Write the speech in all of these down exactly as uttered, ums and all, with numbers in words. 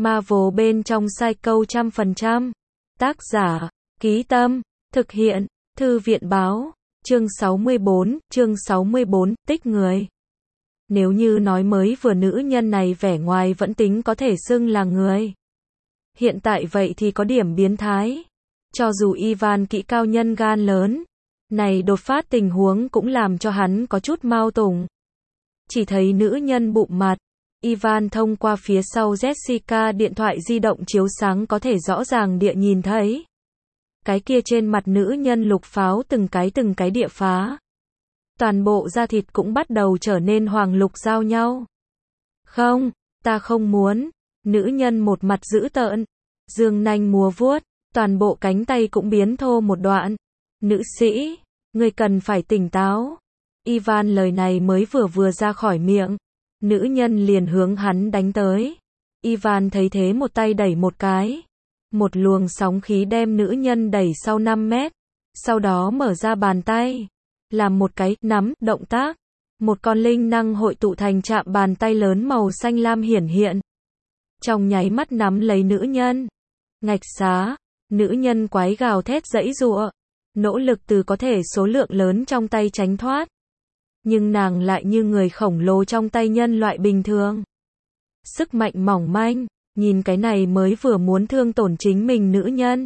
Marvel bên trong Psycho trăm phần trăm. Tác giả, Ký Tâm, thực hiện, Thư viện báo, chương sáu mươi bốn, chương sáu mươi bốn, tích người. Nếu như nói mới vừa nữ nhân này vẻ ngoài vẫn tính có thể xưng là người. Hiện tại vậy thì có điểm biến thái. Cho dù Ivan kỹ cao nhân gan lớn, này đột phát tình huống cũng làm cho hắn có chút mau tủng. Chỉ thấy nữ nhân bụng mặt, Ivan thông qua phía sau Jessica điện thoại di động chiếu sáng có thể rõ ràng địa nhìn thấy. Cái kia trên mặt nữ nhân lục pháo từng cái từng cái địa phá. Toàn bộ da thịt cũng bắt đầu trở nên hoàng lục giao nhau. Không, ta không muốn. Nữ nhân một mặt dữ tợn, dương nanh múa vuốt, toàn bộ cánh tay cũng biến thô một đoạn. Nữ sĩ, ngươi cần phải tỉnh táo. Ivan lời này mới vừa vừa ra khỏi miệng, nữ nhân liền hướng hắn đánh tới. Ivan thấy thế một tay đẩy một cái. Một luồng sóng khí đem nữ nhân đẩy sau năm mét. Sau đó mở ra bàn tay, làm một cái nắm động tác. Một con linh năng hội tụ thành chạm bàn tay lớn màu xanh lam hiển hiện. Trong nháy mắt nắm lấy nữ nhân. Ngạch xá, nữ nhân quái gào thét giãy giụa, nỗ lực từ có thể số lượng lớn trong tay tránh thoát. Nhưng nàng lại như người khổng lồ trong tay nhân loại bình thường. Sức mạnh mỏng manh, nhìn cái này mới vừa muốn thương tổn chính mình nữ nhân.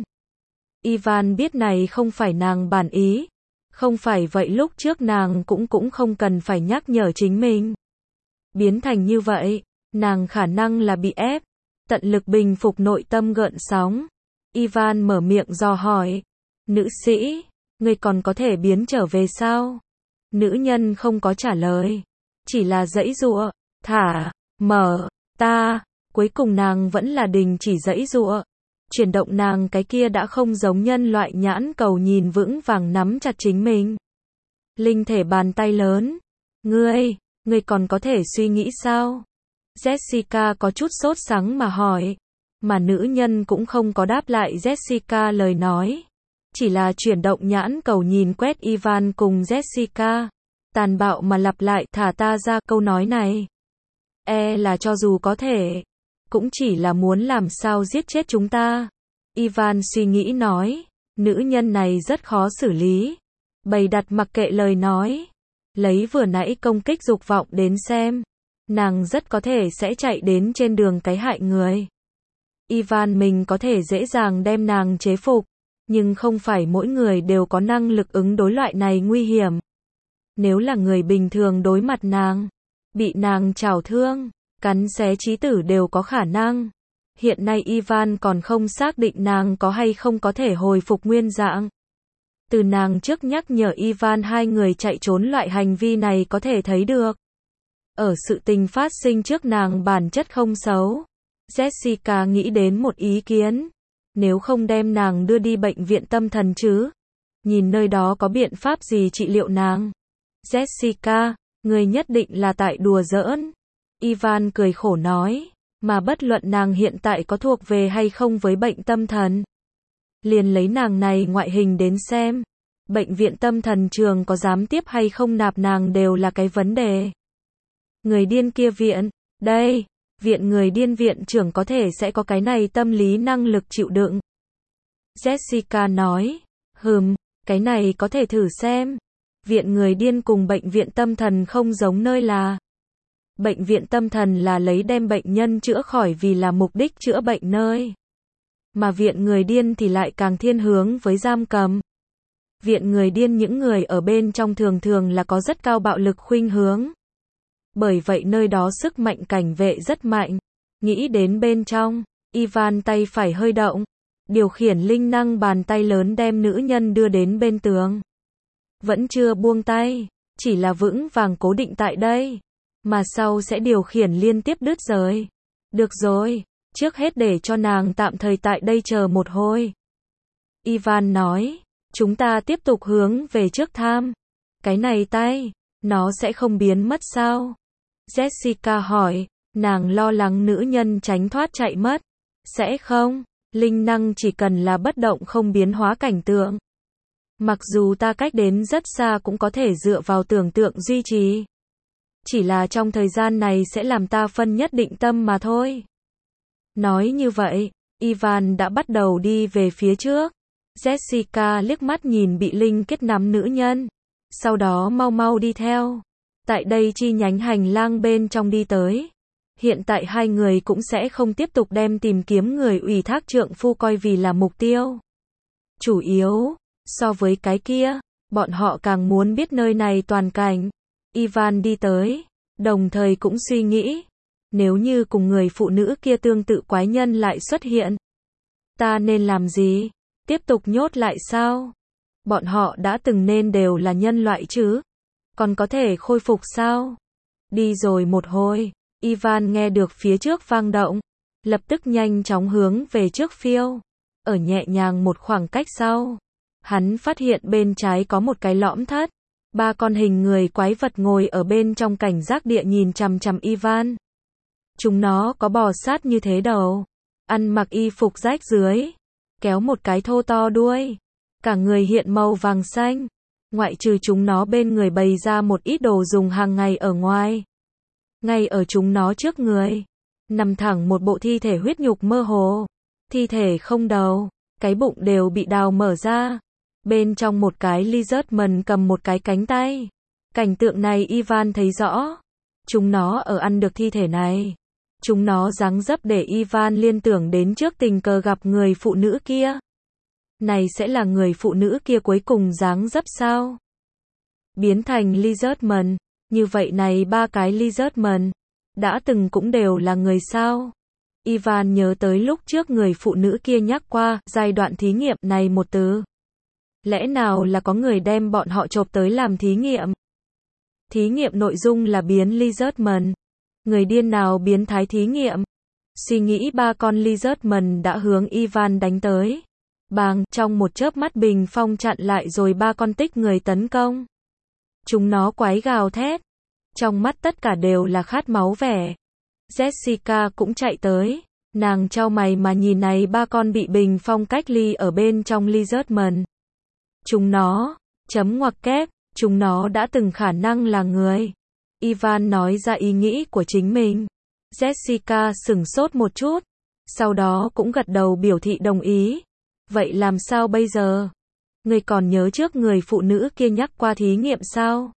Ivan biết này không phải nàng bản ý. Không phải vậy lúc trước nàng cũng cũng không cần phải nhắc nhở chính mình. Biến thành như vậy, nàng khả năng là bị ép. Tận lực bình phục nội tâm gợn sóng. Ivan mở miệng dò hỏi. Nữ sĩ, ngươi còn có thể biến trở về sao? Nữ nhân không có trả lời. Chỉ là giãy giụa, thả, mở, ta. Cuối cùng nàng vẫn là đình chỉ giãy giụa. Chuyển động nàng cái kia đã không giống nhân loại nhãn cầu nhìn vững vàng nắm chặt chính mình. Linh thể bàn tay lớn. Ngươi, ngươi còn có thể suy nghĩ sao? Jessica có chút sốt sắng mà hỏi. Mà nữ nhân cũng không có đáp lại Jessica lời nói. Chỉ là chuyển động nhãn cầu nhìn quét Ivan cùng Jessica. Tàn bạo mà lặp lại thả ta ra câu nói này. E là cho dù có thể, cũng chỉ là muốn làm sao giết chết chúng ta. Ivan suy nghĩ nói. Nữ nhân này rất khó xử lý. Bày đặt mặc kệ lời nói. Lấy vừa nãy công kích dục vọng đến xem. Nàng rất có thể sẽ chạy đến trên đường cái hại người. Ivan mình có thể dễ dàng đem nàng chế phục. Nhưng không phải mỗi người đều có năng lực ứng đối loại này nguy hiểm. Nếu là người bình thường đối mặt nàng, bị nàng trảo thương, cắn xé chí tử đều có khả năng. Hiện nay Ivan còn không xác định nàng có hay không có thể hồi phục nguyên dạng. Từ nàng trước nhắc nhở Ivan hai người chạy trốn loại hành vi này có thể thấy được. Ở sự tình phát sinh trước nàng bản chất không xấu. Jessica nghĩ đến một ý kiến. Nếu không đem nàng đưa đi bệnh viện tâm thần chứ? Nhìn nơi đó có biện pháp gì trị liệu nàng? Jessica, người nhất định là tại đùa giỡn. Ivan cười khổ nói. Mà bất luận nàng hiện tại có thuộc về hay không với bệnh tâm thần. Liền lấy nàng này ngoại hình đến xem. Bệnh viện tâm thần trường có dám tiếp hay không nạp nàng đều là cái vấn đề. Người điên kia viện, đây, viện người điên viện trưởng có thể sẽ có cái này tâm lý năng lực chịu đựng. Jessica nói, hừm, cái này có thể thử xem. Viện người điên cùng bệnh viện tâm thần không giống nơi là. Bệnh viện tâm thần là lấy đem bệnh nhân chữa khỏi vì là mục đích chữa bệnh nơi. Mà viện người điên thì lại càng thiên hướng với giam cầm. Viện người điên những người ở bên trong thường thường là có rất cao bạo lực khuynh hướng. Bởi vậy nơi đó sức mạnh cảnh vệ rất mạnh. Nghĩ đến bên trong, Ivan tay phải hơi động. Điều khiển linh năng bàn tay lớn đem nữ nhân đưa đến bên tường. Vẫn chưa buông tay, chỉ là vững vàng cố định tại đây. Mà sau sẽ điều khiển liên tiếp đứt rời. Được rồi, trước hết để cho nàng tạm thời tại đây chờ một hồi. Ivan nói, chúng ta tiếp tục hướng về trước tham. Cái này tay, nó sẽ không biến mất sao? Jessica hỏi, nàng lo lắng nữ nhân tránh thoát chạy mất. Sẽ không, linh năng chỉ cần là bất động không biến hóa cảnh tượng. Mặc dù ta cách đến rất xa cũng có thể dựa vào tưởng tượng duy trì. Chỉ là trong thời gian này sẽ làm ta phân nhất định tâm mà thôi. Nói như vậy, Ivan đã bắt đầu đi về phía trước. Jessica liếc mắt nhìn bị Linh kết nắm nữ nhân. Sau đó mau mau đi theo. Tại đây chi nhánh hành lang bên trong đi tới. Hiện tại hai người cũng sẽ không tiếp tục đem tìm kiếm người ủy thác trượng phu coi vì là mục tiêu chủ yếu. So với cái kia, bọn họ càng muốn biết nơi này toàn cảnh. Ivan đi tới, đồng thời cũng suy nghĩ, nếu như cùng người phụ nữ kia tương tự quái nhân lại xuất hiện, ta nên làm gì? Tiếp tục nhốt lại sao? Bọn họ đã từng nên đều là nhân loại chứ? Còn có thể khôi phục sao? Đi rồi một hồi, Ivan nghe được phía trước vang động, lập tức nhanh chóng hướng về trước phiêu. Ở nhẹ nhàng một khoảng cách sau, hắn phát hiện bên trái có một cái lõm thất. Ba con hình người quái vật ngồi ở bên trong cảnh giác địa nhìn chằm chằm Ivan. Chúng nó có bò sát như thế đầu, ăn mặc y phục rách dưới, kéo một cái thô to đuôi, cả người hiện màu vàng xanh. Ngoại trừ chúng nó bên người bày ra một ít đồ dùng hàng ngày ở ngoài. Ngay ở chúng nó trước người, nằm thẳng một bộ thi thể huyết nhục mơ hồ. Thi thể không đầu, cái bụng đều bị đào mở ra. Bên trong một cái Lizardman cầm một cái cánh tay. Cảnh tượng này Ivan thấy rõ. Chúng nó ở ăn được thi thể này. Chúng nó giáng dấp để Ivan liên tưởng đến trước tình cờ gặp người phụ nữ kia. Này sẽ là người phụ nữ kia cuối cùng giáng dấp sao? Biến thành Lizardman, như vậy này ba cái Lizardman, đã từng cũng đều là người sao? Ivan nhớ tới lúc trước người phụ nữ kia nhắc qua, giai đoạn thí nghiệm này một từ. Lẽ nào là có người đem bọn họ chộp tới làm thí nghiệm? Thí nghiệm nội dung là biến Lizardman. Người điên nào biến thái thí nghiệm? Suy nghĩ ba con Lizardman đã hướng Ivan đánh tới. Bàng, trong một chớp mắt bình phong chặn lại rồi ba con tích người tấn công. Chúng nó quái gào thét. Trong mắt tất cả đều là khát máu vẻ. Jessica cũng chạy tới. Nàng chau mày mà nhìn này ba con bị bình phong cách ly ở bên trong Lizardman. Chúng nó, chấm ngoặc kép, chúng nó đã từng khả năng là người. Ivan nói ra ý nghĩ của chính mình. Jessica sửng sốt một chút. Sau đó cũng gật đầu biểu thị đồng ý. Vậy làm sao bây giờ? Người còn nhớ trước người phụ nữ kia nhắc qua thí nghiệm sao?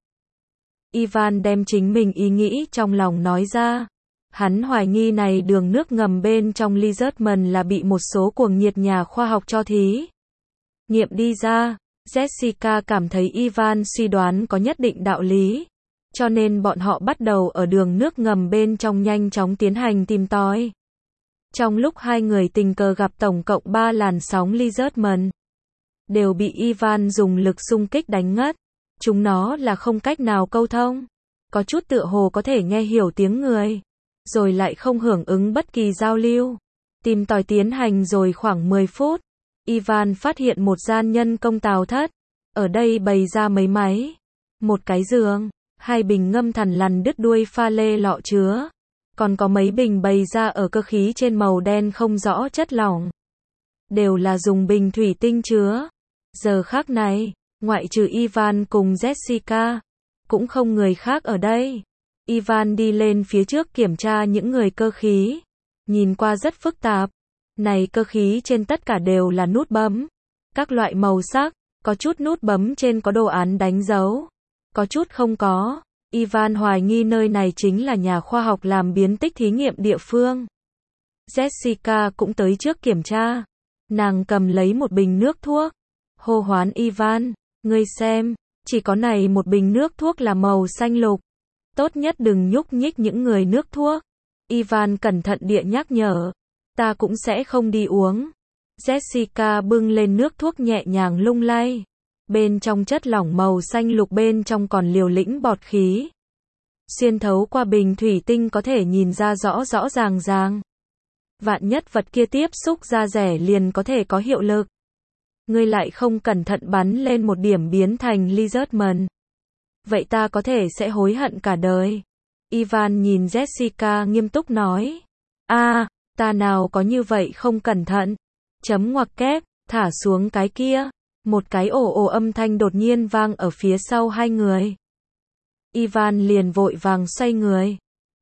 Ivan đem chính mình ý nghĩ trong lòng nói ra. Hắn hoài nghi này đường nước ngầm bên trong Lizardman là bị một số cuồng nhiệt nhà khoa học cho thí nghiệm đi ra. Jessica cảm thấy Ivan suy đoán có nhất định đạo lý. Cho nên bọn họ bắt đầu ở đường nước ngầm bên trong nhanh chóng tiến hành tìm tòi. Trong lúc hai người tình cờ gặp tổng cộng ba làn sóng Lizardman, đều bị Ivan dùng lực xung kích đánh ngất. Chúng nó là không cách nào câu thông. Có chút tựa hồ có thể nghe hiểu tiếng người, rồi lại không hưởng ứng bất kỳ giao lưu. Tìm tòi tiến hành rồi khoảng mười phút. Ivan phát hiện một gian nhân công tào thất. Ở đây bày ra mấy máy, một cái giường, hai bình ngâm thằn lằn đứt đuôi pha lê lọ chứa. Còn có mấy bình bày ra ở cơ khí trên màu đen không rõ chất lỏng. Đều là dùng bình thủy tinh chứa. Giờ khác này, ngoại trừ Ivan cùng Jessica, cũng không người khác ở đây. Ivan đi lên phía trước kiểm tra những người cơ khí. Nhìn qua rất phức tạp. Này cơ khí trên tất cả đều là nút bấm. Các loại màu sắc, có chút nút bấm trên có đồ án đánh dấu. Có chút không có. Ivan hoài nghi nơi này chính là nhà khoa học làm biến tích thí nghiệm địa phương. Jessica cũng tới trước kiểm tra. Nàng cầm lấy một bình nước thuốc. Hô hoán Ivan, ngươi xem, chỉ có này một bình nước thuốc là màu xanh lục. Tốt nhất đừng nhúc nhích những người nước thuốc. Ivan cẩn thận địa nhắc nhở. Ta cũng sẽ không đi uống. Jessica bưng lên nước thuốc nhẹ nhàng lung lay. Bên trong chất lỏng màu xanh lục bên trong còn liều lĩnh bọt khí. Xuyên thấu qua bình thủy tinh có thể nhìn ra rõ rõ ràng ràng. Vạn nhất vật kia tiếp xúc da rẻ liền có thể có hiệu lực. Ngươi lại không cẩn thận bắn lên một điểm biến thành Lizardman. Vậy ta có thể sẽ hối hận cả đời. Ivan nhìn Jessica nghiêm túc nói. a à, ta nào có như vậy không cẩn thận. Chấm ngoặc kép, thả xuống cái kia. Một cái ồ ồ âm thanh đột nhiên vang ở phía sau hai người. Ivan liền vội vàng xoay người.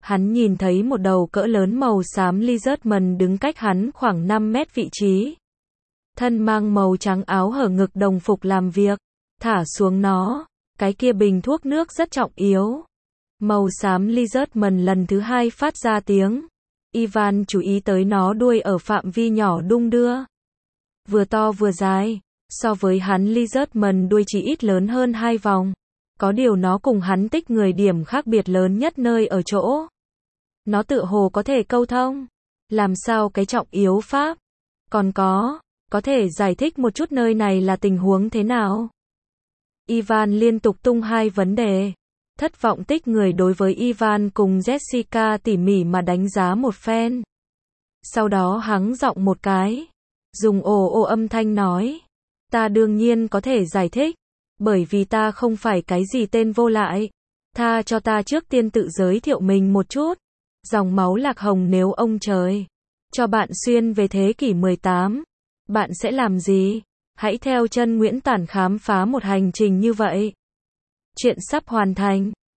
Hắn nhìn thấy một đầu cỡ lớn màu xám Lizardman đứng cách hắn khoảng năm mét vị trí. Thân mang màu trắng áo hở ngực đồng phục làm việc. Thả xuống nó. Cái kia bình thuốc nước rất trọng yếu. Màu xám Lizardman lần thứ hai phát ra tiếng. Ivan chú ý tới nó đuôi ở phạm vi nhỏ đung đưa. Vừa to vừa dài. So với hắn Lizardman đuôi chỉ ít lớn hơn hai vòng. Có điều nó cùng hắn tích người điểm khác biệt lớn nhất nơi ở chỗ. Nó tựa hồ có thể câu thông. Làm sao cái trọng yếu pháp? Còn có, có thể giải thích một chút nơi này là tình huống thế nào? Ivan liên tục tung hai vấn đề. Thất vọng tích người đối với Ivan cùng Jessica tỉ mỉ mà đánh giá một phen. Sau đó hắng giọng một cái. Dùng ồ ồ âm thanh nói. Ta đương nhiên có thể giải thích. Bởi vì ta không phải cái gì tên vô lại. Tha cho ta trước tiên tự giới thiệu mình một chút. Dòng máu Lạc Hồng nếu ông trời cho bạn xuyên về thế kỷ mười tám, bạn sẽ làm gì? Hãy theo chân Nguyễn Tản khám phá một hành trình như vậy. Chuyện sắp hoàn thành.